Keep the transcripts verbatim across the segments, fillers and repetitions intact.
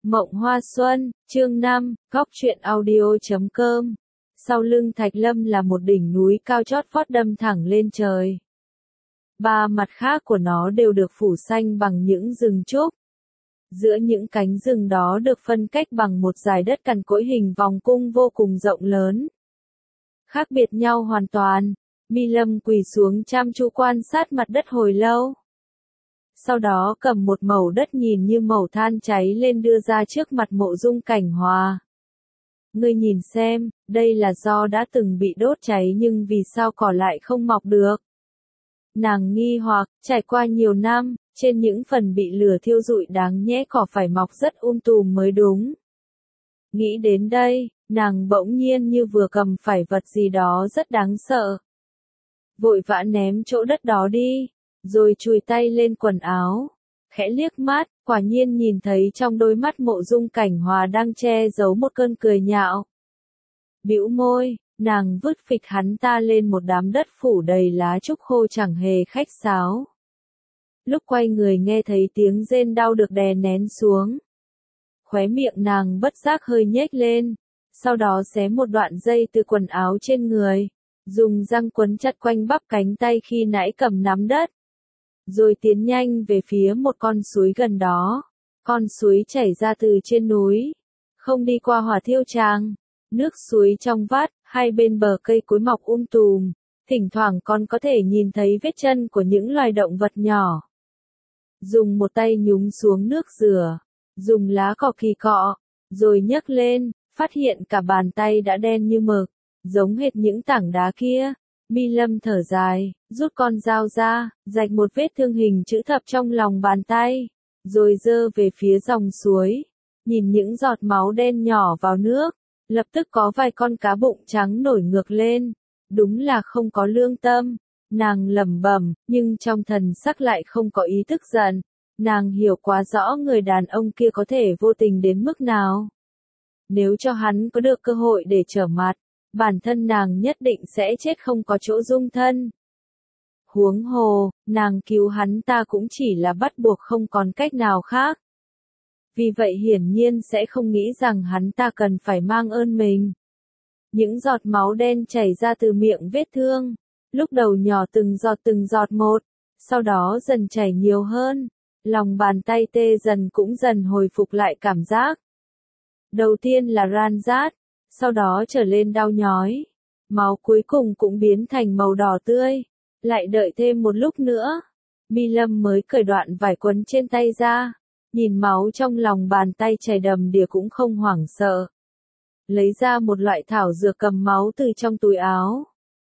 Mộng Hoa Xuân, chương năm, góc truyện audio.com. Sau lưng Thạch Lâm là một đỉnh núi cao chót vót đâm thẳng lên trời. Ba mặt khác của nó đều được phủ xanh bằng những rừng trúc. Giữa những cánh rừng đó được phân cách bằng một dải đất cằn cỗi hình vòng cung vô cùng rộng lớn. Khác biệt nhau hoàn toàn, Mi Lâm quỳ xuống chăm chú quan sát mặt đất hồi lâu. Sau đó cầm một mẩu đất nhìn như mẩu than cháy lên đưa ra trước mặt Mộ Dung Cảnh Hòa. Ngươi nhìn xem, đây là do đã từng bị đốt cháy nhưng vì sao cỏ lại không mọc được? Nàng nghi hoặc, trải qua nhiều năm, trên những phần bị lửa thiêu rụi đáng nhẽ cỏ phải mọc rất um tùm mới đúng. Nghĩ đến đây, nàng bỗng nhiên như vừa cầm phải vật gì đó rất đáng sợ. Vội vã ném chỗ đất đó đi, rồi chùi tay lên quần áo, khẽ liếc mắt, quả nhiên nhìn thấy trong đôi mắt Mộ Dung Cảnh Hòa đang che giấu một cơn cười nhạo. Bĩu môi, nàng vứt phịch hắn ta lên một đám đất phủ đầy lá trúc khô chẳng hề khách sáo. Lúc quay người nghe thấy tiếng rên đau được đè nén xuống. Khóe miệng nàng bất giác hơi nhếch lên, sau đó xé một đoạn dây từ quần áo trên người, dùng răng quấn chặt quanh bắp cánh tay khi nãy cầm nắm đất. Rồi tiến nhanh về phía một con suối gần đó. Con suối chảy ra từ trên núi, không đi qua hỏa thiêu tràng. Nước suối trong vắt, hai bên bờ cây cối mọc um tùm, thỉnh thoảng còn có thể nhìn thấy vết chân của những loài động vật nhỏ. Dùng một tay nhúng xuống nước rửa, dùng lá cỏ kỳ cọ, rồi nhấc lên, phát hiện cả bàn tay đã đen như mực, giống hệt những tảng đá kia. Mi Lâm thở dài, rút con dao ra, rạch một vết thương hình chữ thập trong lòng bàn tay, rồi giơ về phía dòng suối, nhìn những giọt máu đen nhỏ vào nước, lập tức có vài con cá bụng trắng nổi ngược lên, đúng là không có lương tâm, nàng lẩm bẩm, nhưng trong thần sắc lại không có ý tức giận, nàng hiểu quá rõ người đàn ông kia có thể vô tình đến mức nào. Nếu cho hắn có được cơ hội để trở mặt, bản thân nàng nhất định sẽ chết không có chỗ dung thân. Huống hồ, nàng cứu hắn ta cũng chỉ là bắt buộc không còn cách nào khác. Vì vậy hiển nhiên sẽ không nghĩ rằng hắn ta cần phải mang ơn mình. Những giọt máu đen chảy ra từ miệng vết thương, lúc đầu nhỏ từng giọt từng giọt một, sau đó dần chảy nhiều hơn, lòng bàn tay tê dần cũng dần hồi phục lại cảm giác. Đầu tiên là ran rát, sau đó trở lên đau nhói, máu cuối cùng cũng biến thành màu đỏ tươi, lại đợi thêm một lúc nữa, Mi Lâm mới cởi đoạn vải quấn trên tay ra, nhìn máu trong lòng bàn tay chảy đầm đìa cũng không hoảng sợ. Lấy ra một loại thảo dược cầm máu từ trong túi áo,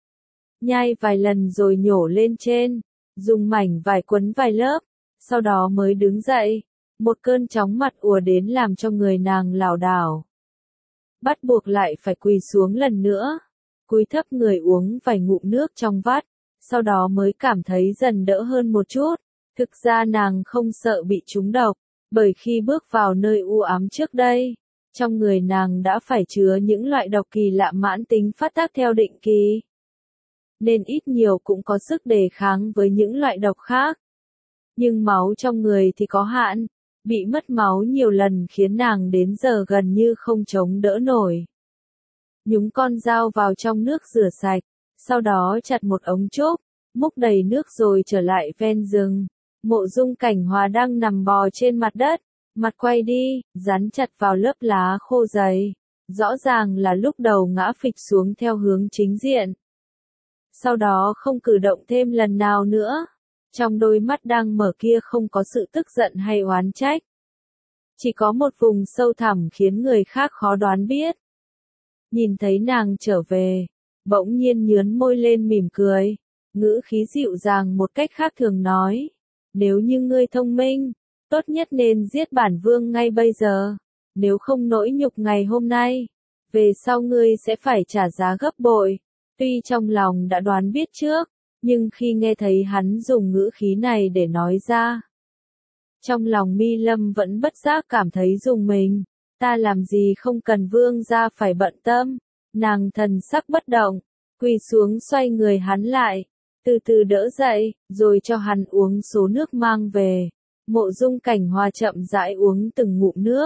nhai vài lần rồi nhổ lên trên, dùng mảnh vải quấn vài lớp, sau đó mới đứng dậy, một cơn chóng mặt ùa đến làm cho người nàng lảo đảo. Bắt buộc lại phải quỳ xuống lần nữa, cúi thấp người uống vài ngụm nước trong vắt, sau đó mới cảm thấy dần đỡ hơn một chút. Thực ra nàng không sợ bị trúng độc, bởi khi bước vào nơi u ám trước đây, trong người nàng đã phải chứa những loại độc kỳ lạ mãn tính phát tác theo định kỳ, nên ít nhiều cũng có sức đề kháng với những loại độc khác. Nhưng máu trong người thì có hạn. Bị mất máu nhiều lần khiến nàng đến giờ gần như không chống đỡ nổi. Nhúng con dao vào trong nước rửa sạch, sau đó chặt một ống trúc, múc đầy nước rồi trở lại ven rừng. Mộ Dung Cảnh Hòa đang nằm bò trên mặt đất, mặt quay đi, dán chặt vào lớp lá khô dày. Rõ ràng là lúc đầu ngã phịch xuống theo hướng chính diện. Sau đó không cử động thêm lần nào nữa. Trong đôi mắt đang mở kia không có sự tức giận hay oán trách. Chỉ có một vùng sâu thẳm khiến người khác khó đoán biết. Nhìn thấy nàng trở về, bỗng nhiên nhướn môi lên mỉm cười, ngữ khí dịu dàng một cách khác thường nói. Nếu như ngươi thông minh, tốt nhất nên giết bản vương ngay bây giờ. Nếu không nỗi nhục ngày hôm nay, về sau ngươi sẽ phải trả giá gấp bội. Tuy trong lòng đã đoán biết trước, nhưng khi nghe thấy hắn dùng ngữ khí này để nói ra, trong lòng Mi Lâm vẫn bất giác cảm thấy rùng mình. Ta làm gì không cần vương gia phải bận tâm. Nàng thần sắc bất động, quỳ xuống xoay người hắn lại, từ từ đỡ dậy, rồi cho hắn uống số nước mang về. Mộ Dung Cảnh Hòa chậm rãi uống từng ngụm nước,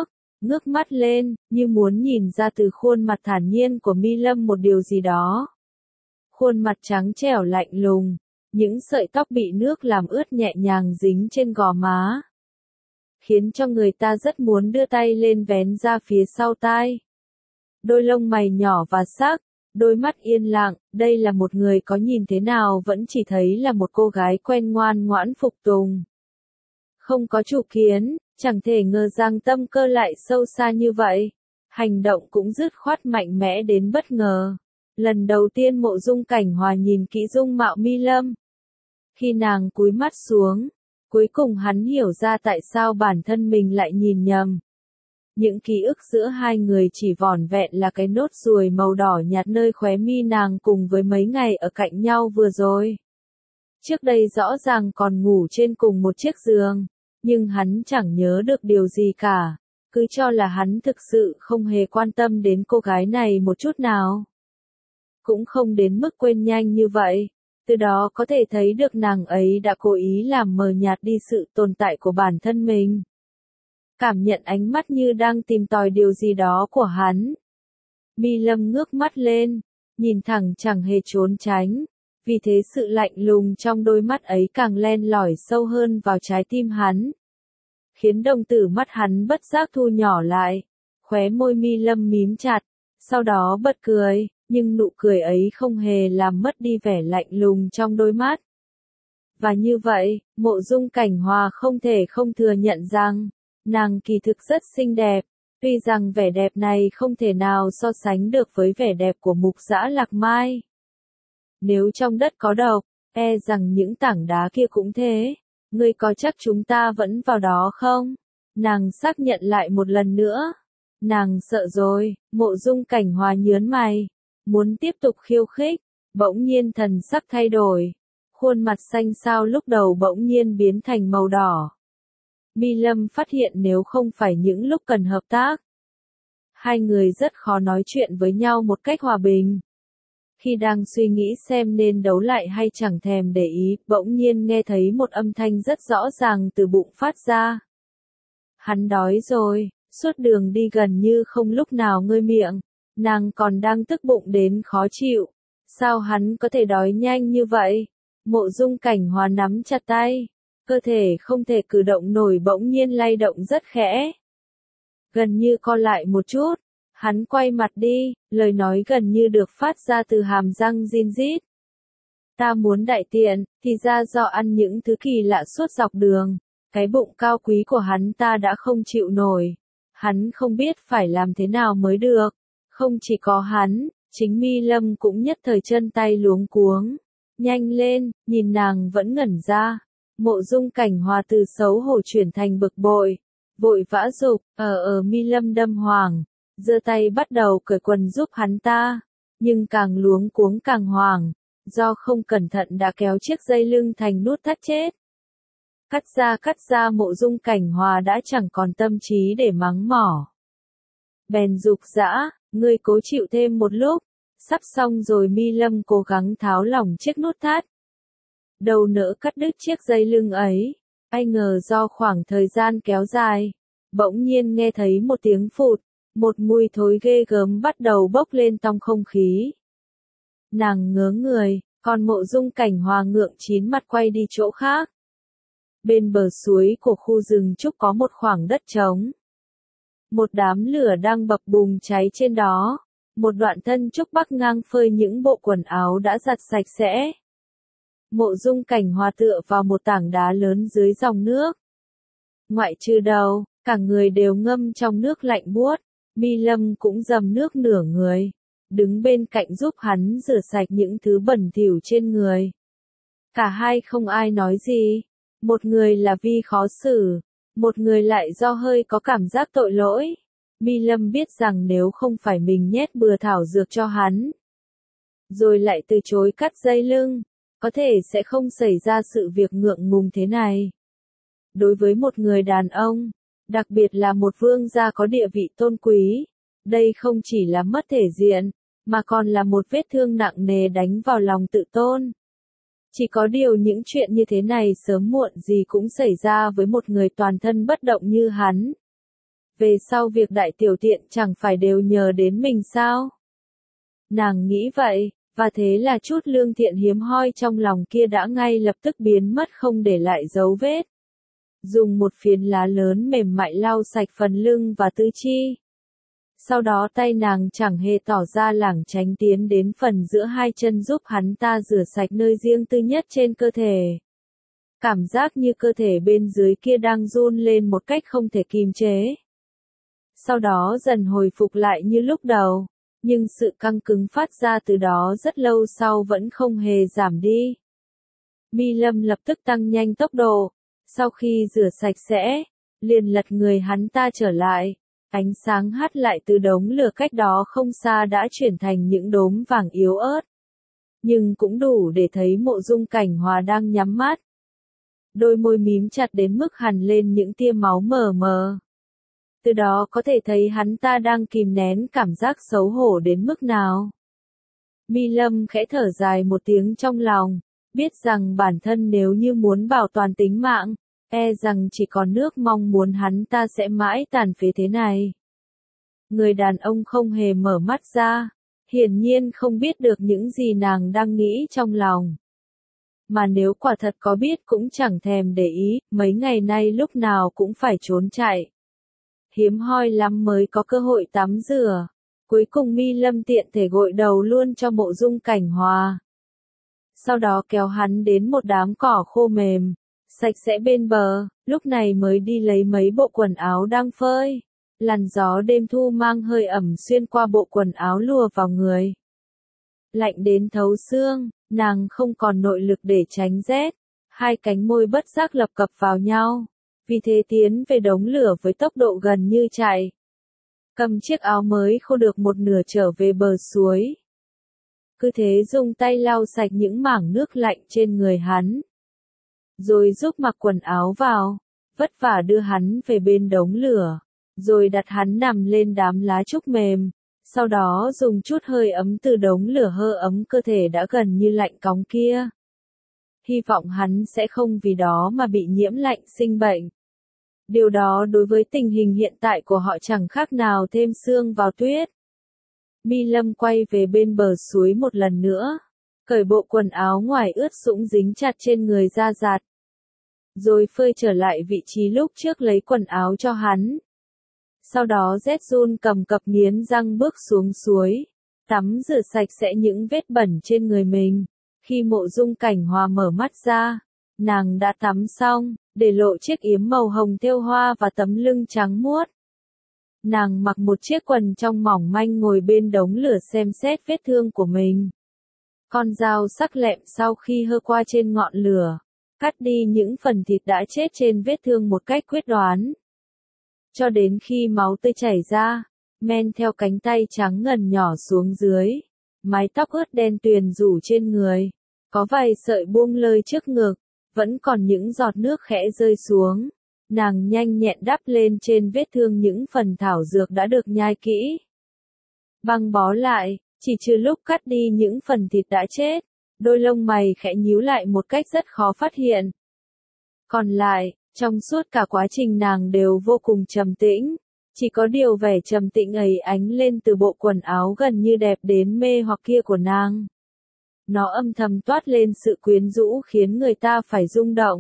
ngước mắt lên, như muốn nhìn ra từ khuôn mặt thản nhiên của Mi Lâm một điều gì đó. Khuôn mặt trắng trẻo lạnh lùng, những sợi tóc bị nước làm ướt nhẹ nhàng dính trên gò má, khiến cho người ta rất muốn đưa tay lên vén ra phía sau tai. Đôi lông mày nhỏ và sắc, đôi mắt yên lặng, đây là một người có nhìn thế nào vẫn chỉ thấy là một cô gái quen ngoan ngoãn phục tùng. Không có chủ kiến, chẳng thể ngờ rằng tâm cơ lại sâu xa như vậy. Hành động cũng dứt khoát mạnh mẽ đến bất ngờ. Lần đầu tiên Mộ Dung Cảnh Hòa nhìn kỹ dung mạo Mi Lâm. Khi nàng cúi mắt xuống, cuối cùng hắn hiểu ra tại sao bản thân mình lại nhìn nhầm. Những ký ức giữa hai người chỉ vỏn vẹn là cái nốt ruồi màu đỏ nhạt nơi khóe mi nàng cùng với mấy ngày ở cạnh nhau vừa rồi. Trước đây rõ ràng còn ngủ trên cùng một chiếc giường, nhưng hắn chẳng nhớ được điều gì cả, cứ cho là hắn thực sự không hề quan tâm đến cô gái này một chút nào. Cũng không đến mức quên nhanh như vậy, từ đó có thể thấy được nàng ấy đã cố ý làm mờ nhạt đi sự tồn tại của bản thân mình. Cảm nhận ánh mắt như đang tìm tòi điều gì đó của hắn. Mi Lâm ngước mắt lên, nhìn thẳng chẳng hề trốn tránh, vì thế sự lạnh lùng trong đôi mắt ấy càng len lỏi sâu hơn vào trái tim hắn. Khiến đồng tử mắt hắn bất giác thu nhỏ lại, khóe môi Mi Lâm mím chặt, sau đó bật cười, nhưng nụ cười ấy không hề làm mất đi vẻ lạnh lùng trong đôi mắt. Và như vậy, Mộ Dung Cảnh Hòa không thể không thừa nhận rằng, nàng kỳ thực rất xinh đẹp, tuy rằng vẻ đẹp này không thể nào so sánh được với vẻ đẹp của Mục Dã Lạc Mai. Nếu trong đất có độc, e rằng những tảng đá kia cũng thế, ngươi có chắc chúng ta vẫn vào đó không? Nàng xác nhận lại một lần nữa. Nàng sợ rồi, Mộ Dung Cảnh Hòa nhớn mày, muốn tiếp tục khiêu khích, bỗng nhiên thần sắc thay đổi, khuôn mặt xanh xao lúc đầu bỗng nhiên biến thành màu đỏ. Mi Lâm phát hiện nếu không phải những lúc cần hợp tác, hai người rất khó nói chuyện với nhau một cách hòa bình. Khi đang suy nghĩ xem nên đấu lại hay chẳng thèm để ý, bỗng nhiên nghe thấy một âm thanh rất rõ ràng từ bụng phát ra. Hắn đói rồi, suốt đường đi gần như không lúc nào ngơi miệng, nàng còn đang tức bụng đến khó chịu. Sao hắn có thể đói nhanh như vậy? Mộ Dung Cảnh Hòa nắm chặt tay, cơ thể không thể cử động nổi bỗng nhiên lay động rất khẽ. Gần như co lại một chút, hắn quay mặt đi, lời nói gần như được phát ra từ hàm răng rin rít. Ta muốn đại tiện, thì ra do ăn những thứ kỳ lạ suốt dọc đường, cái bụng cao quý của hắn ta đã không chịu nổi. Hắn không biết phải làm thế nào mới được. Không chỉ có hắn, chính Mi Lâm cũng nhất thời chân tay luống cuống. Nhanh lên, nhìn nàng vẫn ngẩn ra. Mộ Dung Cảnh Hòa từ xấu hổ chuyển thành bực bội, vội vã dục, ở ở Mi Lâm đâm hoàng, giơ tay bắt đầu cởi quần giúp hắn ta, nhưng càng luống cuống càng hoảng, do không cẩn thận đã kéo chiếc dây lưng thành nút thắt chết. Cắt ra cắt ra Mộ Dung Cảnh Hòa đã chẳng còn tâm trí để mắng mỏ. Bèn dục dã, ngươi cố chịu thêm một lúc, sắp xong rồi. Mi Lâm cố gắng tháo lỏng chiếc nút thắt. Đầu nỡ cắt đứt chiếc dây lưng ấy, ai ngờ do khoảng thời gian kéo dài, bỗng nhiên nghe thấy một tiếng phụt, một mùi thối ghê gớm bắt đầu bốc lên trong không khí. Nàng ngớ người, còn Mộ Dung Cảnh Hòa ngượng chín mặt quay đi chỗ khác. Bên bờ suối của khu rừng trúc có một khoảng đất trống. Một đám lửa đang bập bùng cháy trên đó, một đoạn thân trúc bắc ngang phơi những bộ quần áo đã giặt sạch sẽ. Mộ Dung Cảnh Hòa tựa vào một tảng đá lớn dưới dòng nước. Ngoại trừ đầu, cả người đều ngâm trong nước lạnh buốt. Mi Lâm cũng dầm nước nửa người, đứng bên cạnh giúp hắn rửa sạch những thứ bẩn thỉu trên người. Cả hai không ai nói gì, một người là vì khó xử, một người lại do hơi có cảm giác tội lỗi. Mi Lâm biết rằng nếu không phải mình nhét bừa thảo dược cho hắn, rồi lại từ chối cắt dây lưng, có thể sẽ không xảy ra sự việc ngượng ngùng thế này. Đối với một người đàn ông, đặc biệt là một vương gia có địa vị tôn quý, đây không chỉ là mất thể diện, mà còn là một vết thương nặng nề đánh vào lòng tự tôn. Chỉ có điều những chuyện như thế này sớm muộn gì cũng xảy ra với một người toàn thân bất động như hắn. về sau việc đại tiểu tiện chẳng phải đều nhờ đến mình sao? Nàng nghĩ vậy, và thế là chút lương thiện hiếm hoi trong lòng kia đã ngay lập tức biến mất không để lại dấu vết. Dùng một phiến lá lớn mềm mại lau sạch phần lưng và tứ chi. Sau đó tay nàng chẳng hề tỏ ra lảng tránh tiến đến phần giữa hai chân giúp hắn ta rửa sạch nơi riêng tư nhất trên cơ thể. Cảm giác như cơ thể bên dưới kia đang run lên một cách không thể kìm chế. Sau đó dần hồi phục lại như lúc đầu, nhưng sự căng cứng phát ra từ đó rất lâu sau vẫn không hề giảm đi. Mi Lâm lập tức tăng nhanh tốc độ, sau khi rửa sạch sẽ, liền lật người hắn ta trở lại. Ánh sáng hắt lại từ đống lửa cách đó không xa đã chuyển thành những đốm vàng yếu ớt. Nhưng cũng đủ để thấy Mộ Dung Cảnh Hòa đang nhắm mắt. Đôi môi mím chặt đến mức hằn lên những tia máu mờ mờ. Từ đó có thể thấy hắn ta đang kìm nén cảm giác xấu hổ đến mức nào. Mi Lâm khẽ thở dài một tiếng trong lòng, biết rằng bản thân nếu như muốn bảo toàn tính mạng, e rằng chỉ còn nước mong muốn hắn ta sẽ mãi tàn phế thế này. Người đàn ông không hề mở mắt ra, hiển nhiên không biết được những gì nàng đang nghĩ trong lòng. Mà nếu quả thật có biết cũng chẳng thèm để ý, mấy ngày nay lúc nào cũng phải trốn chạy. Hiếm hoi lắm mới có cơ hội tắm rửa. Cuối cùng Mi Lâm tiện thể gội đầu luôn cho Mộ Dung Cảnh Hòa. Sau đó kéo hắn đến một đám cỏ khô mềm, sạch sẽ bên bờ, lúc này mới đi lấy mấy bộ quần áo đang phơi. Làn gió đêm thu mang hơi ẩm xuyên qua bộ quần áo lùa vào người. Lạnh đến thấu xương, nàng không còn nội lực để tránh rét. Hai cánh môi bất giác lập cập vào nhau. Vì thế tiến về đống lửa với tốc độ gần như chạy. Cầm chiếc áo mới khô được một nửa trở về bờ suối. Cứ thế dùng tay lau sạch những mảng nước lạnh trên người hắn. Rồi giúp mặc quần áo vào, vất vả đưa hắn về bên đống lửa. Rồi đặt hắn nằm lên đám lá trúc mềm. Sau đó dùng chút hơi ấm từ đống lửa hơ ấm cơ thể đã gần như lạnh cóng kia. Hy vọng hắn sẽ không vì đó mà bị nhiễm lạnh sinh bệnh. Điều đó đối với tình hình hiện tại của họ chẳng khác nào thêm sương vào tuyết. Mi Lâm quay về bên bờ suối một lần nữa, cởi bộ quần áo ngoài ướt sũng dính chặt trên người ra giặt. Rồi phơi trở lại vị trí lúc trước lấy quần áo cho hắn. Sau đó rét run cầm cập nghiến răng bước xuống suối, tắm rửa sạch sẽ những vết bẩn trên người mình. Khi Mộ Dung Cảnh Hòa mở mắt ra, nàng đã tắm xong, để lộ chiếc yếm màu hồng thêu hoa và tấm lưng trắng muốt. Nàng mặc một chiếc quần trong mỏng manh ngồi bên đống lửa xem xét vết thương của mình. Con dao sắc lẹm sau khi hơ qua trên ngọn lửa, cắt đi những phần thịt đã chết trên vết thương một cách quyết đoán. Cho đến khi máu tươi chảy ra, men theo cánh tay trắng ngần nhỏ xuống dưới. Mái tóc ướt đen tuyền rủ trên người, có vài sợi buông lơi trước ngực, vẫn còn những giọt nước khẽ rơi xuống. Nàng nhanh nhẹn đắp lên trên vết thương những phần thảo dược đã được nhai kỹ. Băng bó lại, chỉ trừ lúc cắt đi những phần thịt đã chết, đôi lông mày khẽ nhíu lại một cách rất khó phát hiện. Còn lại, trong suốt cả quá trình nàng đều vô cùng trầm tĩnh. Chỉ có điều vẻ trầm tĩnh ấy ánh lên từ bộ quần áo gần như đẹp đến mê hoặc kia của nàng. Nó âm thầm toát lên sự quyến rũ khiến người ta phải rung động.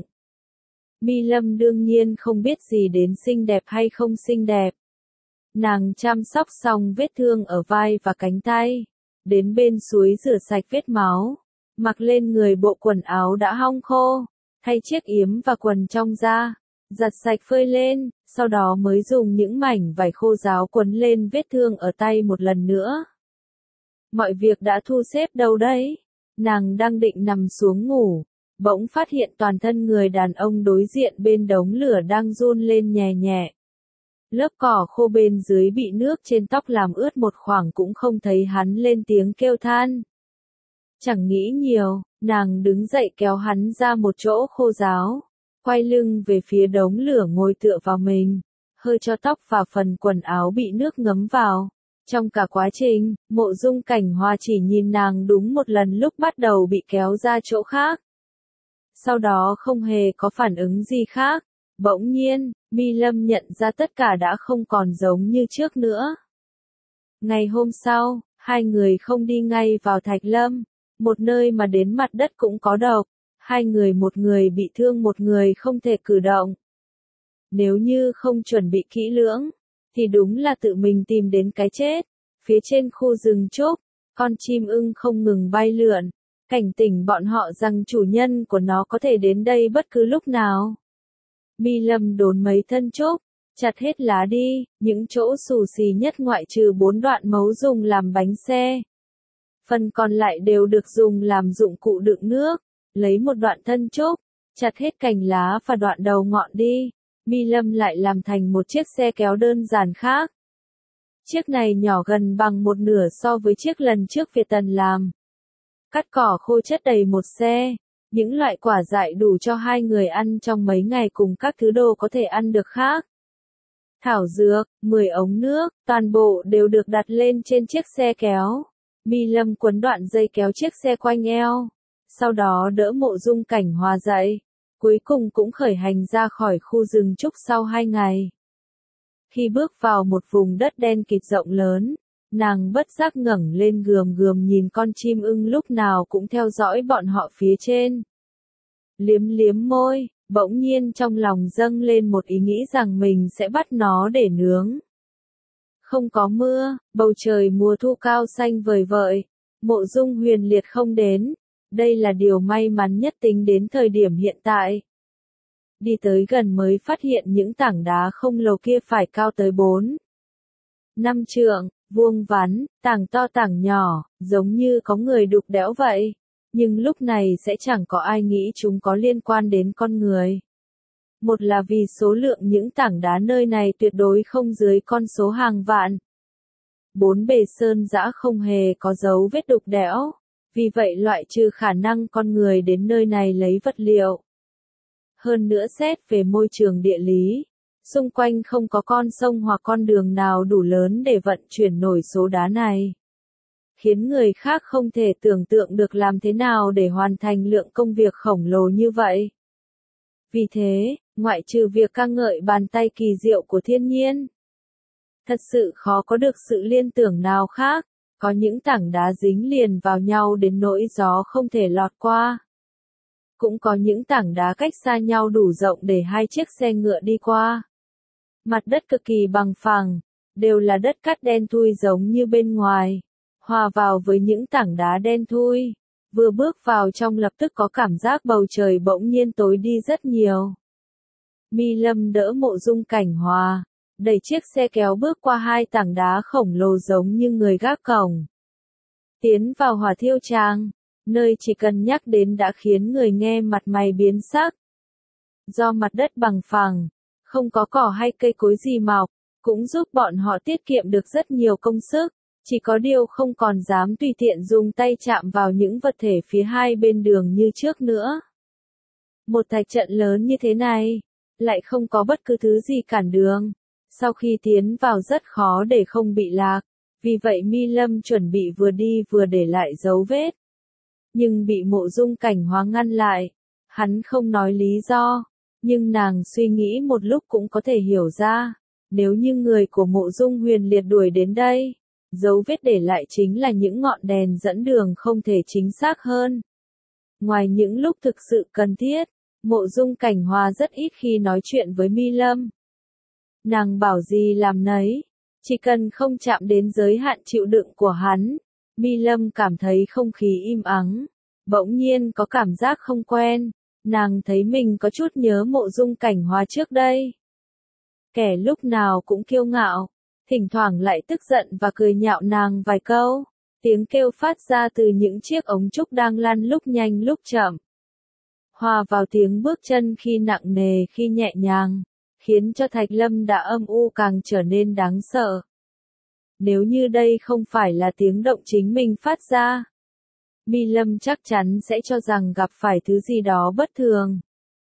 Mi Lâm đương nhiên không biết gì đến xinh đẹp hay không xinh đẹp. Nàng chăm sóc xong vết thương ở vai và cánh tay, đến bên suối rửa sạch vết máu, mặc lên người bộ quần áo đã hong khô, thay chiếc yếm và quần trong da. Giặt sạch phơi lên, sau đó mới dùng những mảnh vải khô ráo quấn lên vết thương ở tay một lần nữa. Mọi việc đã thu xếp đâu đấy? Nàng đang định nằm xuống ngủ, bỗng phát hiện toàn thân người đàn ông đối diện bên đống lửa đang run lên nhẹ nhẹ. Lớp cỏ khô bên dưới bị nước trên tóc làm ướt một khoảng cũng không thấy hắn lên tiếng kêu than. Chẳng nghĩ nhiều, nàng đứng dậy kéo hắn ra một chỗ khô ráo. Quay lưng về phía đống lửa ngồi tựa vào mình, hơi cho tóc và phần quần áo bị nước ngấm vào. Trong cả quá trình, Mộ Dung Cảnh Hòa chỉ nhìn nàng đúng một lần lúc bắt đầu bị kéo ra chỗ khác. Sau đó không hề có phản ứng gì khác, Bỗng nhiên, Mi Lâm nhận ra tất cả đã không còn giống như trước nữa. Ngày hôm sau, hai người không đi ngay vào Thạch Lâm, một nơi mà đến mặt đất cũng có độc. Hai người một người bị thương một người không thể cử động. Nếu như không chuẩn bị kỹ lưỡng, thì đúng là tự mình tìm đến cái chết. Phía trên khu rừng trúc, con chim ưng không ngừng bay lượn, cảnh tỉnh bọn họ rằng chủ nhân của nó có thể đến đây bất cứ lúc nào. Mi Lâm đốn mấy thân trúc, chặt hết lá đi, những chỗ xù xì nhất ngoại trừ bốn đoạn mấu dùng làm bánh xe. Phần còn lại đều được dùng làm dụng cụ đựng nước. Lấy một đoạn thân trúc, chặt hết cành lá và đoạn đầu ngọn đi, Mi Lâm lại làm thành một chiếc xe kéo đơn giản khác. Chiếc này nhỏ gần bằng một nửa so với chiếc lần trước Việt Tần làm. Cắt cỏ khô chất đầy một xe, những loại quả dại đủ cho hai người ăn trong mấy ngày cùng các thứ đồ có thể ăn được khác. Thảo dược, mười ống nước, toàn bộ đều được đặt lên trên chiếc xe kéo. Mi Lâm quấn đoạn dây kéo chiếc xe quanh eo. Sau đó đỡ Mộ Dung Cảnh Hòa dậy, cuối cùng cũng khởi hành ra khỏi khu rừng trúc sau hai ngày. Khi bước vào một vùng đất đen kịt rộng lớn, nàng bất giác ngẩng lên gườm gườm nhìn con chim ưng lúc nào cũng theo dõi bọn họ phía trên. Liếm liếm môi, bỗng nhiên trong lòng dâng lên một ý nghĩ rằng mình sẽ bắt nó để nướng. Không có mưa, bầu trời mùa thu cao xanh vời vợi, Mộ Dung Huyền Liệt không đến. Đây là điều may mắn nhất tính đến thời điểm hiện tại. Đi tới gần mới phát hiện những tảng đá không lồ kia phải cao tới bốn năm trượng, vuông vắn, tảng to tảng nhỏ, giống như có người đục đẽo vậy. Nhưng lúc này sẽ chẳng có ai nghĩ chúng có liên quan đến con người. Một là vì số lượng những tảng đá nơi này tuyệt đối không dưới con số hàng vạn. Bốn bề sơn dã không hề có dấu vết đục đẽo. Vì vậy loại trừ khả năng con người đến nơi này lấy vật liệu. Hơn nữa xét về môi trường địa lý, xung quanh không có con sông hoặc con đường nào đủ lớn để vận chuyển nổi số đá này. Khiến người khác không thể tưởng tượng được làm thế nào để hoàn thành lượng công việc khổng lồ như vậy. Vì thế, ngoại trừ việc ca ngợi bàn tay kỳ diệu của thiên nhiên, thật sự khó có được sự liên tưởng nào khác. Có những tảng đá dính liền vào nhau đến nỗi gió không thể lọt qua. Cũng có những tảng đá cách xa nhau đủ rộng để hai chiếc xe ngựa đi qua. Mặt đất cực kỳ bằng phẳng, đều là đất cát đen thui giống như bên ngoài, hòa vào với những tảng đá đen thui. Vừa bước vào trong lập tức có cảm giác bầu trời bỗng nhiên tối đi rất nhiều. Mi Lâm đỡ Mộ Dung Cảnh Hòa, đẩy chiếc xe kéo bước qua hai tảng đá khổng lồ giống như người gác cổng. Tiến vào hỏa thiêu tràng, nơi chỉ cần nhắc đến đã khiến người nghe mặt mày biến sắc. Do mặt đất bằng phẳng, không có cỏ hay cây cối gì mọc, cũng giúp bọn họ tiết kiệm được rất nhiều công sức, chỉ có điều không còn dám tùy tiện dùng tay chạm vào những vật thể phía hai bên đường như trước nữa. Một thạch trận lớn như thế này, lại không có bất cứ thứ gì cản đường. Sau khi tiến vào rất khó để không bị lạc, vì vậy Mi Lâm chuẩn bị vừa đi vừa để lại dấu vết. Nhưng bị Mộ Dung Cảnh Hòa ngăn lại, hắn không nói lý do, nhưng nàng suy nghĩ một lúc cũng có thể hiểu ra, nếu như người của Mộ Dung Huyền Liệt đuổi đến đây, dấu vết để lại chính là những ngọn đèn dẫn đường không thể chính xác hơn. Ngoài những lúc thực sự cần thiết, Mộ Dung Cảnh Hòa rất ít khi nói chuyện với Mi Lâm. Nàng bảo gì làm nấy, chỉ cần không chạm đến giới hạn chịu đựng của hắn. Mi Lâm cảm thấy không khí im ắng, bỗng nhiên có cảm giác không quen, nàng thấy mình có chút nhớ Mộ Dung Cảnh Hòa trước đây. Kẻ lúc nào cũng kiêu ngạo, thỉnh thoảng lại tức giận và cười nhạo nàng vài câu, tiếng kêu phát ra từ những chiếc ống trúc đang lăn lúc nhanh lúc chậm. Hòa vào tiếng bước chân khi nặng nề khi nhẹ nhàng, khiến cho Thạch Lâm đã âm u càng trở nên đáng sợ. Nếu như đây không phải là tiếng động chính mình phát ra, Mi Lâm chắc chắn sẽ cho rằng gặp phải thứ gì đó bất thường.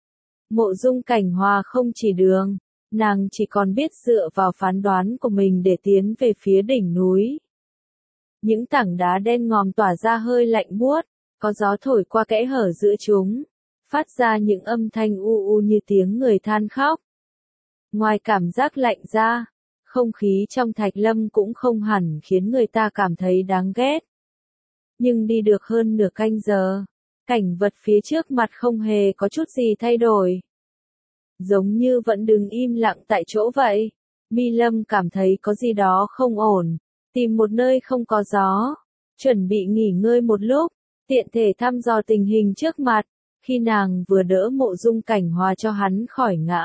Mộ Dung Cảnh Hòa không chỉ đường, nàng chỉ còn biết dựa vào phán đoán của mình để tiến về phía đỉnh núi. Những tảng đá đen ngòm tỏa ra hơi lạnh buốt, có gió thổi qua kẽ hở giữa chúng, phát ra những âm thanh u u như tiếng người than khóc. Ngoài cảm giác lạnh ra, không khí trong Thạch Lâm cũng không hẳn khiến người ta cảm thấy đáng ghét. Nhưng đi được hơn nửa canh giờ, cảnh vật phía trước mặt không hề có chút gì thay đổi. Giống như vẫn đứng im lặng tại chỗ vậy. Mi Lâm cảm thấy có gì đó không ổn, tìm một nơi không có gió, chuẩn bị nghỉ ngơi một lúc, tiện thể thăm dò tình hình trước mặt, khi nàng vừa đỡ Mộ Dung Cảnh Hòa cho hắn khỏi ngã.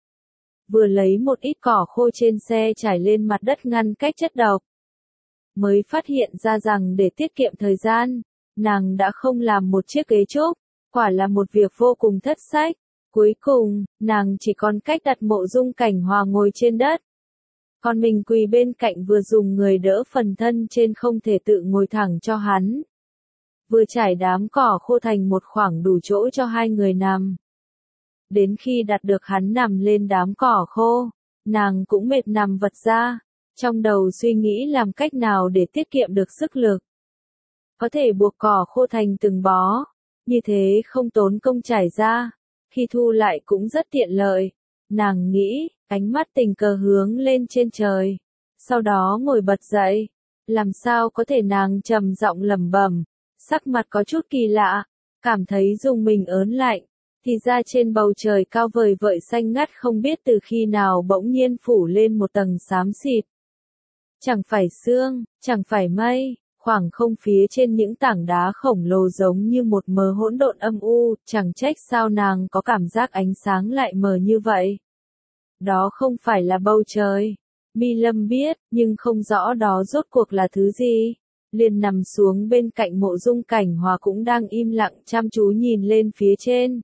Vừa lấy một ít cỏ khô trên xe trải lên mặt đất ngăn cách chất độc. Mới phát hiện ra rằng để tiết kiệm thời gian, nàng đã không làm một chiếc ghế trúc, quả là một việc vô cùng thất sách. Cuối cùng, nàng chỉ còn cách đặt Mộ Dung Cảnh Hòa ngồi trên đất. Còn mình quỳ bên cạnh vừa dùng người đỡ phần thân trên không thể tự ngồi thẳng cho hắn. Vừa trải đám cỏ khô thành một khoảng đủ chỗ cho hai người nằm. Đến khi đặt được hắn nằm lên đám cỏ khô, nàng cũng mệt nằm vật ra, trong đầu suy nghĩ làm cách nào để tiết kiệm được sức lực. Có thể buộc cỏ khô thành từng bó, như thế không tốn công trải ra, khi thu lại cũng rất tiện lợi. Nàng nghĩ, ánh mắt tình cờ hướng lên trên trời, sau đó ngồi bật dậy. Làm sao có thể, nàng trầm giọng lẩm bẩm, sắc mặt có chút kỳ lạ, cảm thấy rùng mình ớn lạnh. Thì ra trên bầu trời cao vời vợi xanh ngắt không biết từ khi nào bỗng nhiên phủ lên một tầng xám xịt. Chẳng phải sương, chẳng phải mây, khoảng không phía trên những tảng đá khổng lồ giống như một mớ hỗn độn âm u, chẳng trách sao nàng có cảm giác ánh sáng lại mờ như vậy. Đó không phải là bầu trời. Mi Lâm biết, nhưng không rõ đó rốt cuộc là thứ gì. Liền nằm xuống bên cạnh Mộ Dung Cảnh Hòa cũng đang im lặng chăm chú nhìn lên phía trên.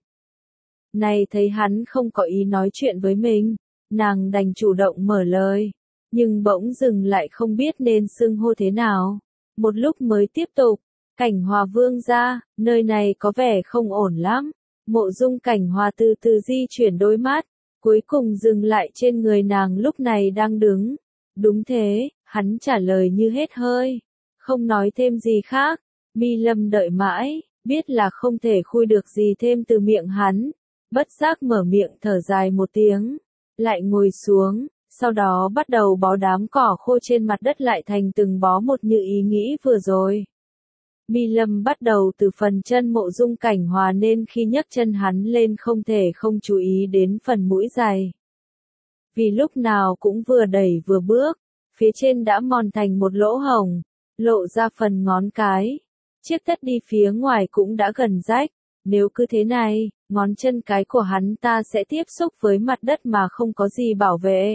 Này thấy hắn không có ý nói chuyện với mình, nàng đành chủ động mở lời, nhưng bỗng dừng lại không biết nên xưng hô thế nào. Một lúc mới tiếp tục, Cảnh Hòa vương gia, nơi này có vẻ không ổn lắm. Mộ Dung Cảnh Hòa từ từ di chuyển đôi mắt, cuối cùng dừng lại trên người nàng lúc này đang đứng. Đúng thế, hắn trả lời như hết hơi, không nói thêm gì khác. Mi Lâm đợi mãi, biết là không thể khui được gì thêm từ miệng hắn. Bất giác mở miệng thở dài một tiếng, lại ngồi xuống, sau đó bắt đầu bó đám cỏ khô trên mặt đất lại thành từng bó một như ý nghĩ vừa rồi. Mi Lâm bắt đầu từ phần chân Mộ Dung Cảnh Hòa nên khi nhấc chân hắn lên không thể không chú ý đến phần mũi giày. Vì lúc nào cũng vừa đẩy vừa bước, phía trên đã mòn thành một lỗ hổng, lộ ra phần ngón cái. Chiếc tất đi phía ngoài cũng đã gần rách. Nếu cứ thế này, ngón chân cái của hắn ta sẽ tiếp xúc với mặt đất mà không có gì bảo vệ.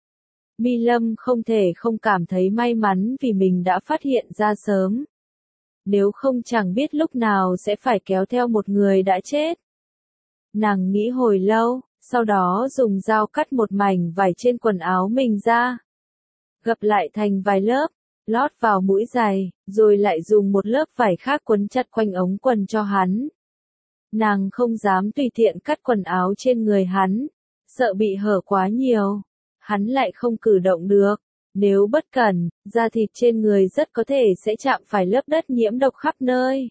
Mi Lâm không thể không cảm thấy may mắn vì mình đã phát hiện ra sớm. Nếu không chẳng biết lúc nào sẽ phải kéo theo một người đã chết. Nàng nghĩ hồi lâu, sau đó dùng dao cắt một mảnh vải trên quần áo mình ra. Gập lại thành vài lớp, lót vào mũi giày, rồi lại dùng một lớp vải khác quấn chặt quanh ống quần cho hắn. Nàng không dám tùy tiện cắt quần áo trên người hắn, sợ bị hở quá nhiều. Hắn lại không cử động được, nếu bất cẩn, da thịt trên người rất có thể sẽ chạm phải lớp đất nhiễm độc khắp nơi.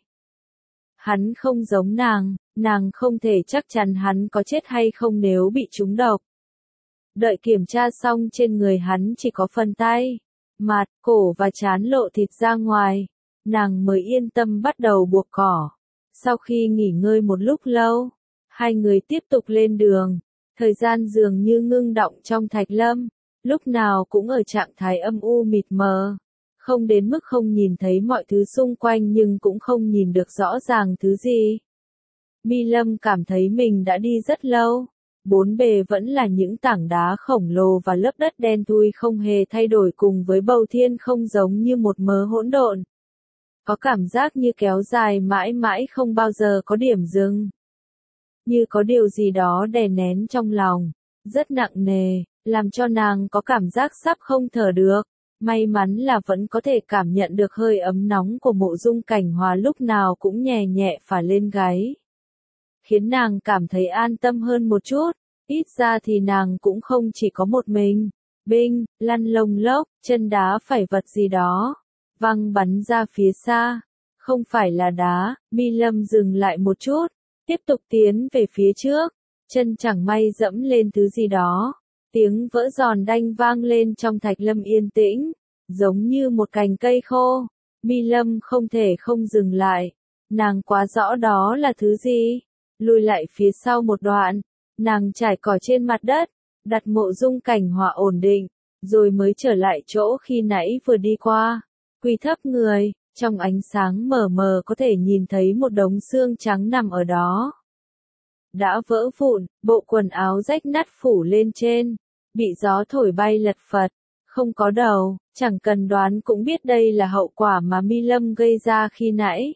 Hắn không giống nàng, nàng không thể chắc chắn hắn có chết hay không nếu bị trúng độc. Đợi kiểm tra xong trên người hắn chỉ có phần tay, mặt, cổ và trán lộ thịt ra ngoài, nàng mới yên tâm bắt đầu buộc cỏ. Sau khi nghỉ ngơi một lúc lâu, hai người tiếp tục lên đường. Thời gian dường như ngưng đọng trong Thạch Lâm, lúc nào cũng ở trạng thái âm u mịt mờ. Không đến mức không nhìn thấy mọi thứ xung quanh nhưng cũng không nhìn được rõ ràng thứ gì. Mi Lâm cảm thấy mình đã đi rất lâu. Bốn bề vẫn là những tảng đá khổng lồ và lớp đất đen thui không hề thay đổi cùng với bầu thiên không giống như một mớ hỗn độn. Có cảm giác như kéo dài mãi mãi không bao giờ có điểm dừng. Như có điều gì đó đè nén trong lòng, rất nặng nề, làm cho nàng có cảm giác sắp không thở được. May mắn là vẫn có thể cảm nhận được hơi ấm nóng của Mộ Dung Cảnh Hòa lúc nào cũng nhẹ nhẹ phả lên gáy. Khiến nàng cảm thấy an tâm hơn một chút, ít ra thì nàng cũng không chỉ có một mình. Binh, lăn lông lốc, chân đá phải vật gì đó, văng bắn ra phía xa. Không phải là đá, Mi Lâm dừng lại một chút, tiếp tục tiến về phía trước, chân chẳng may dẫm lên thứ gì đó. Tiếng vỡ giòn đanh vang lên trong Thạch Lâm yên tĩnh, giống như một cành cây khô. Mi Lâm không thể không dừng lại. Nàng quá rõ đó là thứ gì. Lùi lại phía sau một đoạn, nàng trải cỏ trên mặt đất, đặt Mộ Dung Cảnh Hòa ổn định, rồi mới trở lại chỗ khi nãy vừa đi qua. Quỳ thấp người, trong ánh sáng mờ mờ có thể nhìn thấy một đống xương trắng nằm ở đó. Đã vỡ vụn, bộ quần áo rách nát phủ lên trên, bị gió thổi bay lật phật, không có đầu, chẳng cần đoán cũng biết đây là hậu quả mà Mi Lâm gây ra khi nãy.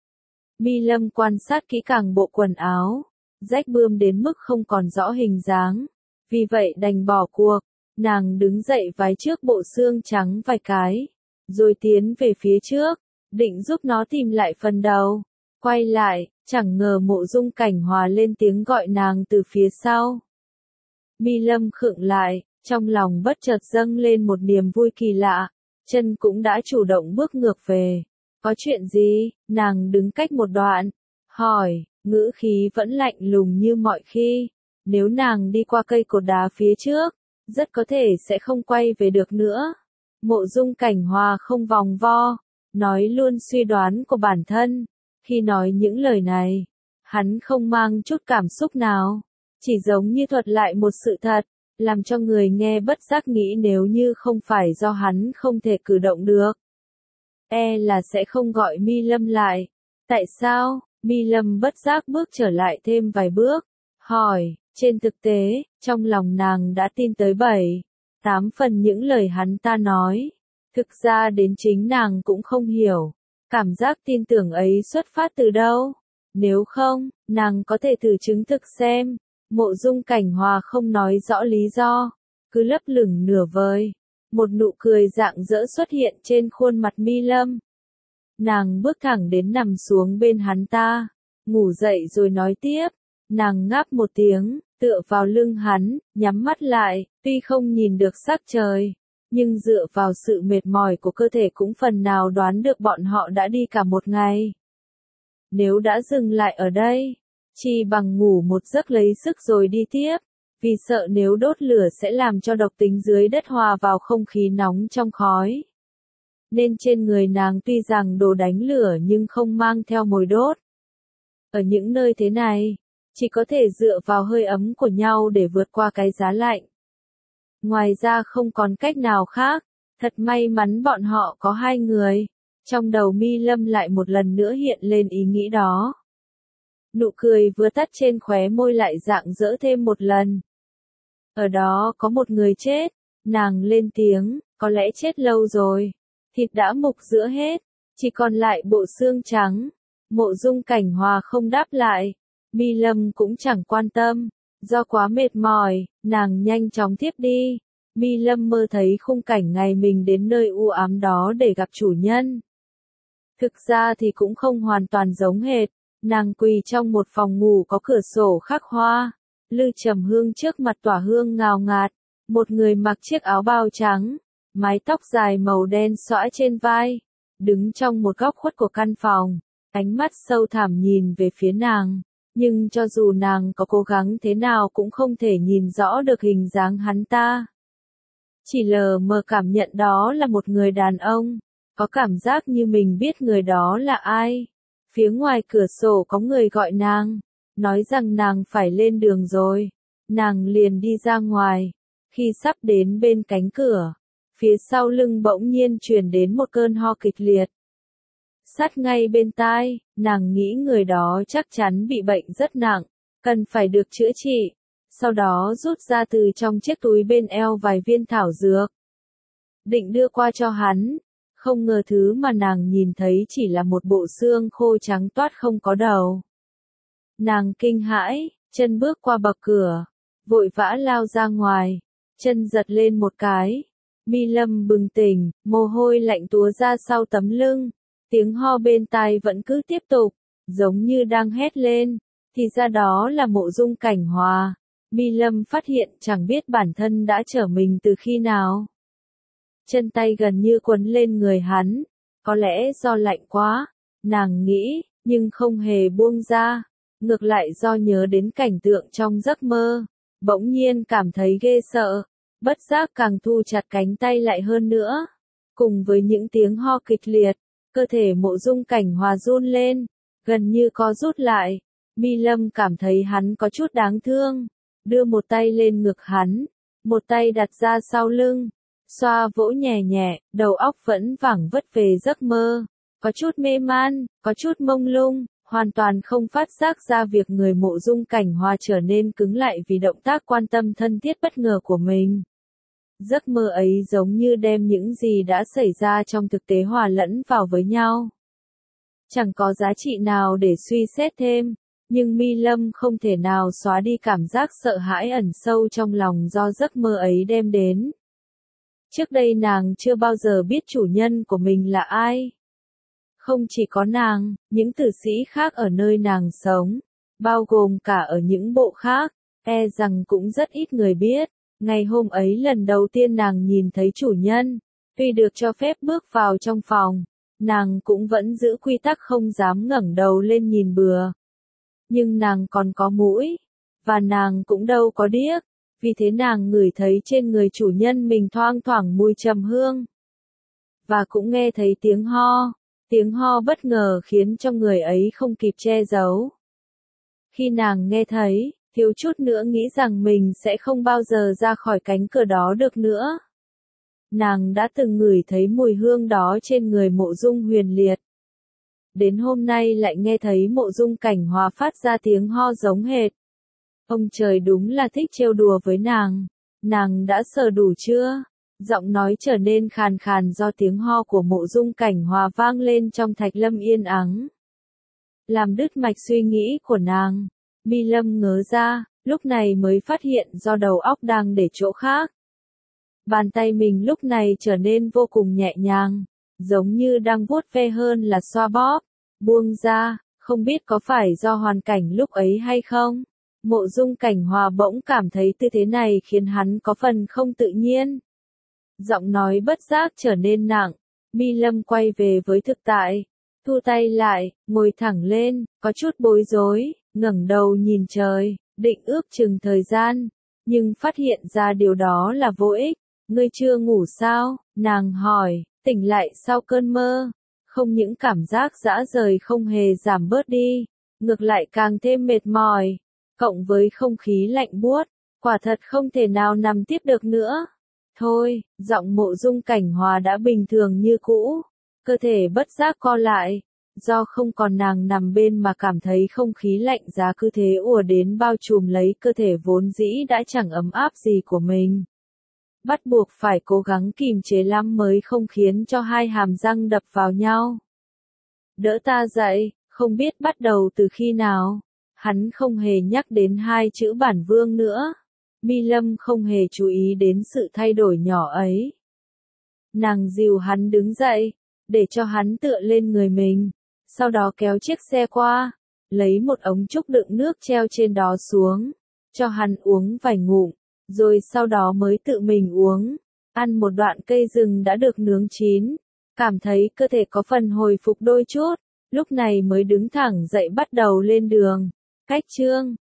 Mi Lâm quan sát kỹ càng bộ quần áo, rách bươm đến mức không còn rõ hình dáng, vì vậy đành bỏ cuộc. Nàng đứng dậy vái trước bộ xương trắng vài cái, rồi tiến về phía trước, định giúp nó tìm lại phần đầu. Quay lại, chẳng ngờ Mộ Dung Cảnh Hòa lên tiếng gọi nàng từ phía sau. Mi Lâm khựng lại, trong lòng bất chợt dâng lên một niềm vui kỳ lạ, chân cũng đã chủ động bước ngược về. Có chuyện gì? Nàng đứng cách một đoạn, hỏi, ngữ khí vẫn lạnh lùng như mọi khi. Nếu nàng đi qua cây cột đá phía trước, rất có thể sẽ không quay về được nữa. Mộ Dung Cảnh Hòa không vòng vo, nói luôn suy đoán của bản thân. Khi nói những lời này, hắn không mang chút cảm xúc nào, chỉ giống như thuật lại một sự thật, làm cho người nghe bất giác nghĩ nếu như không phải do hắn không thể cử động được, e là sẽ không gọi Mi Lâm lại. Tại sao? Mi Lâm bất giác bước trở lại thêm vài bước, hỏi, trên thực tế, trong lòng nàng đã tin tới bảy, tám phần những lời hắn ta nói. Thực ra đến chính nàng cũng không hiểu, cảm giác tin tưởng ấy xuất phát từ đâu. Nếu không, nàng có thể thử chứng thực xem. Mộ Dung Cảnh Hòa không nói rõ lý do, cứ lấp lửng nửa vời. Một nụ cười rạng rỡ xuất hiện trên khuôn mặt Mi Lâm. Nàng bước thẳng đến nằm xuống bên hắn ta, ngủ dậy rồi nói tiếp. Nàng ngáp một tiếng, tựa vào lưng hắn, nhắm mắt lại, tuy không nhìn được sắc trời, nhưng dựa vào sự mệt mỏi của cơ thể cũng phần nào đoán được bọn họ đã đi cả một ngày. Nếu đã dừng lại ở đây, chỉ bằng ngủ một giấc lấy sức rồi đi tiếp, vì sợ nếu đốt lửa sẽ làm cho độc tính dưới đất hòa vào không khí nóng trong khói. Nên trên người nàng tuy rằng đồ đánh lửa nhưng không mang theo mồi đốt. Ở những nơi thế này, chỉ có thể dựa vào hơi ấm của nhau để vượt qua cái giá lạnh. Ngoài ra không còn cách nào khác, thật may mắn bọn họ có hai người. Trong đầu Mi Lâm lại một lần nữa hiện lên ý nghĩ đó. Nụ cười vừa tắt trên khóe môi lại rạng rỡ thêm một lần. Ở đó có một người chết, nàng lên tiếng, có lẽ chết lâu rồi. Thịt đã mục giữa hết, chỉ còn lại bộ xương trắng. Mộ Dung Cảnh Hòa không đáp lại, Mi Lâm cũng chẳng quan tâm. Do quá mệt mỏi, nàng nhanh chóng tiếp đi. Mi Lâm mơ thấy khung cảnh ngày mình đến nơi u ám đó để gặp chủ nhân. Thực ra thì cũng không hoàn toàn giống hệt. Nàng quỳ trong một phòng ngủ có cửa sổ khắc hoa. Lư trầm hương trước mặt tỏa hương ngào ngạt. Một người mặc chiếc áo bao trắng, mái tóc dài màu đen xõa trên vai, đứng trong một góc khuất của căn phòng, ánh mắt sâu thẳm nhìn về phía nàng. Nhưng cho dù nàng có cố gắng thế nào cũng không thể nhìn rõ được hình dáng hắn ta. Chỉ lờ mờ cảm nhận đó là một người đàn ông, có cảm giác như mình biết người đó là ai. Phía ngoài cửa sổ có người gọi nàng, nói rằng nàng phải lên đường rồi. Nàng liền đi ra ngoài, khi sắp đến bên cánh cửa, phía sau lưng bỗng nhiên truyền đến một cơn ho kịch liệt. Sát ngay bên tai, nàng nghĩ người đó chắc chắn bị bệnh rất nặng, cần phải được chữa trị. Sau đó rút ra từ trong chiếc túi bên eo vài viên thảo dược, định đưa qua cho hắn. Không ngờ thứ mà nàng nhìn thấy chỉ là một bộ xương khô trắng toát không có đầu. Nàng kinh hãi, chân bước qua bậc cửa, vội vã lao ra ngoài, chân giật lên một cái. Mi Lâm bừng tỉnh, mồ hôi lạnh túa ra sau tấm lưng, tiếng ho bên tai vẫn cứ tiếp tục, giống như đang hét lên, thì ra đó là Mộ Dung Cảnh Hòa. Mi Lâm phát hiện chẳng biết bản thân đã trở mình từ khi nào. Chân tay gần như quấn lên người hắn, có lẽ do lạnh quá, nàng nghĩ, nhưng không hề buông ra. ngược lại do nhớ đến cảnh tượng trong giấc mơ, bỗng nhiên cảm thấy ghê sợ, bất giác càng thu chặt cánh tay lại hơn nữa. Cùng với những tiếng ho kịch liệt, cơ thể Mộ Dung Cảnh Hòa run lên, gần như co rút lại. Mi Lâm cảm thấy hắn có chút đáng thương, đưa một tay lên ngực hắn, một tay đặt ra sau lưng, xoa vỗ nhẹ nhẹ, đầu óc vẫn vảng vất về giấc mơ, có chút mê man, có chút mông lung, hoàn toàn không phát giác ra việc người Mộ Dung Cảnh Hòa trở nên cứng lại vì động tác quan tâm thân thiết bất ngờ của mình. Giấc mơ ấy giống như đem những gì đã xảy ra trong thực tế hòa lẫn vào với nhau. Chẳng có giá trị nào để suy xét thêm, nhưng Mi Lâm không thể nào xóa đi cảm giác sợ hãi ẩn sâu trong lòng do giấc mơ ấy đem đến. Trước đây nàng chưa bao giờ biết chủ nhân của mình là ai. Không chỉ có nàng, những tử sĩ khác ở nơi nàng sống, bao gồm cả ở những bộ khác, e rằng cũng rất ít người biết. Ngày hôm ấy lần đầu tiên nàng nhìn thấy chủ nhân, tuy được cho phép bước vào trong phòng, nàng cũng vẫn giữ quy tắc không dám ngẩng đầu lên nhìn bừa. Nhưng nàng còn có mũi, và nàng cũng đâu có điếc, vì thế nàng ngửi thấy trên người chủ nhân mình thoang thoảng mùi trầm hương. Và cũng nghe thấy tiếng ho, tiếng ho bất ngờ khiến cho người ấy không kịp che giấu. Khi nàng nghe thấy, thiếu chút nữa nghĩ rằng mình sẽ không bao giờ ra khỏi cánh cửa đó được nữa. Nàng đã từng ngửi thấy mùi hương đó trên người Mộ Dung Huyền Liệt. Đến hôm nay lại nghe thấy Mộ Dung Cảnh Hòa phát ra tiếng ho giống hệt. Ông trời đúng là thích trêu đùa với nàng. Nàng đã sờ đủ chưa? Giọng nói trở nên khàn khàn do tiếng ho của Mộ Dung Cảnh Hòa vang lên trong Thạch Lâm yên ắng. Làm đứt mạch suy nghĩ của nàng. Mi Lâm ngớ ra, lúc này mới phát hiện do đầu óc đang để chỗ khác. Bàn tay mình lúc này trở nên vô cùng nhẹ nhàng, giống như đang vuốt ve hơn là xoa bóp. Buông ra, không biết có phải do hoàn cảnh lúc ấy hay không? Mộ Dung Cảnh Hòa bỗng cảm thấy tư thế này khiến hắn có phần không tự nhiên. Giọng nói bất giác trở nên nặng, Mi Lâm quay về với thực tại, thu tay lại, ngồi thẳng lên, có chút bối rối, ngẩng đầu nhìn trời, định ước chừng thời gian, nhưng phát hiện ra điều đó là vô ích. Ngươi chưa ngủ sao? Nàng hỏi, tỉnh lại sau cơn mơ. Không những cảm giác dã rời không hề giảm bớt đi, ngược lại càng thêm mệt mỏi, cộng với không khí lạnh buốt, quả thật không thể nào nằm tiếp được nữa. Thôi, giọng Mộ Dung Cảnh Hòa đã bình thường như cũ, cơ thể bất giác co lại, do không còn nàng nằm bên mà cảm thấy không khí lạnh giá cứ thế ùa đến bao trùm lấy cơ thể vốn dĩ đã chẳng ấm áp gì của mình. Bắt buộc phải cố gắng kìm chế lắm mới không khiến cho hai hàm răng đập vào nhau. Đỡ ta dậy, không biết bắt đầu từ khi nào, hắn không hề nhắc đến hai chữ bản vương nữa. Mi Lâm không hề chú ý đến sự thay đổi nhỏ ấy. Nàng dìu hắn đứng dậy, để cho hắn tựa lên người mình, sau đó kéo chiếc xe qua, lấy một ống trúc đựng nước treo trên đó xuống, cho hắn uống vài ngụm, rồi sau đó mới tự mình uống, ăn một đoạn cây rừng đã được nướng chín, cảm thấy cơ thể có phần hồi phục đôi chút, lúc này mới đứng thẳng dậy bắt đầu lên đường. Cách chương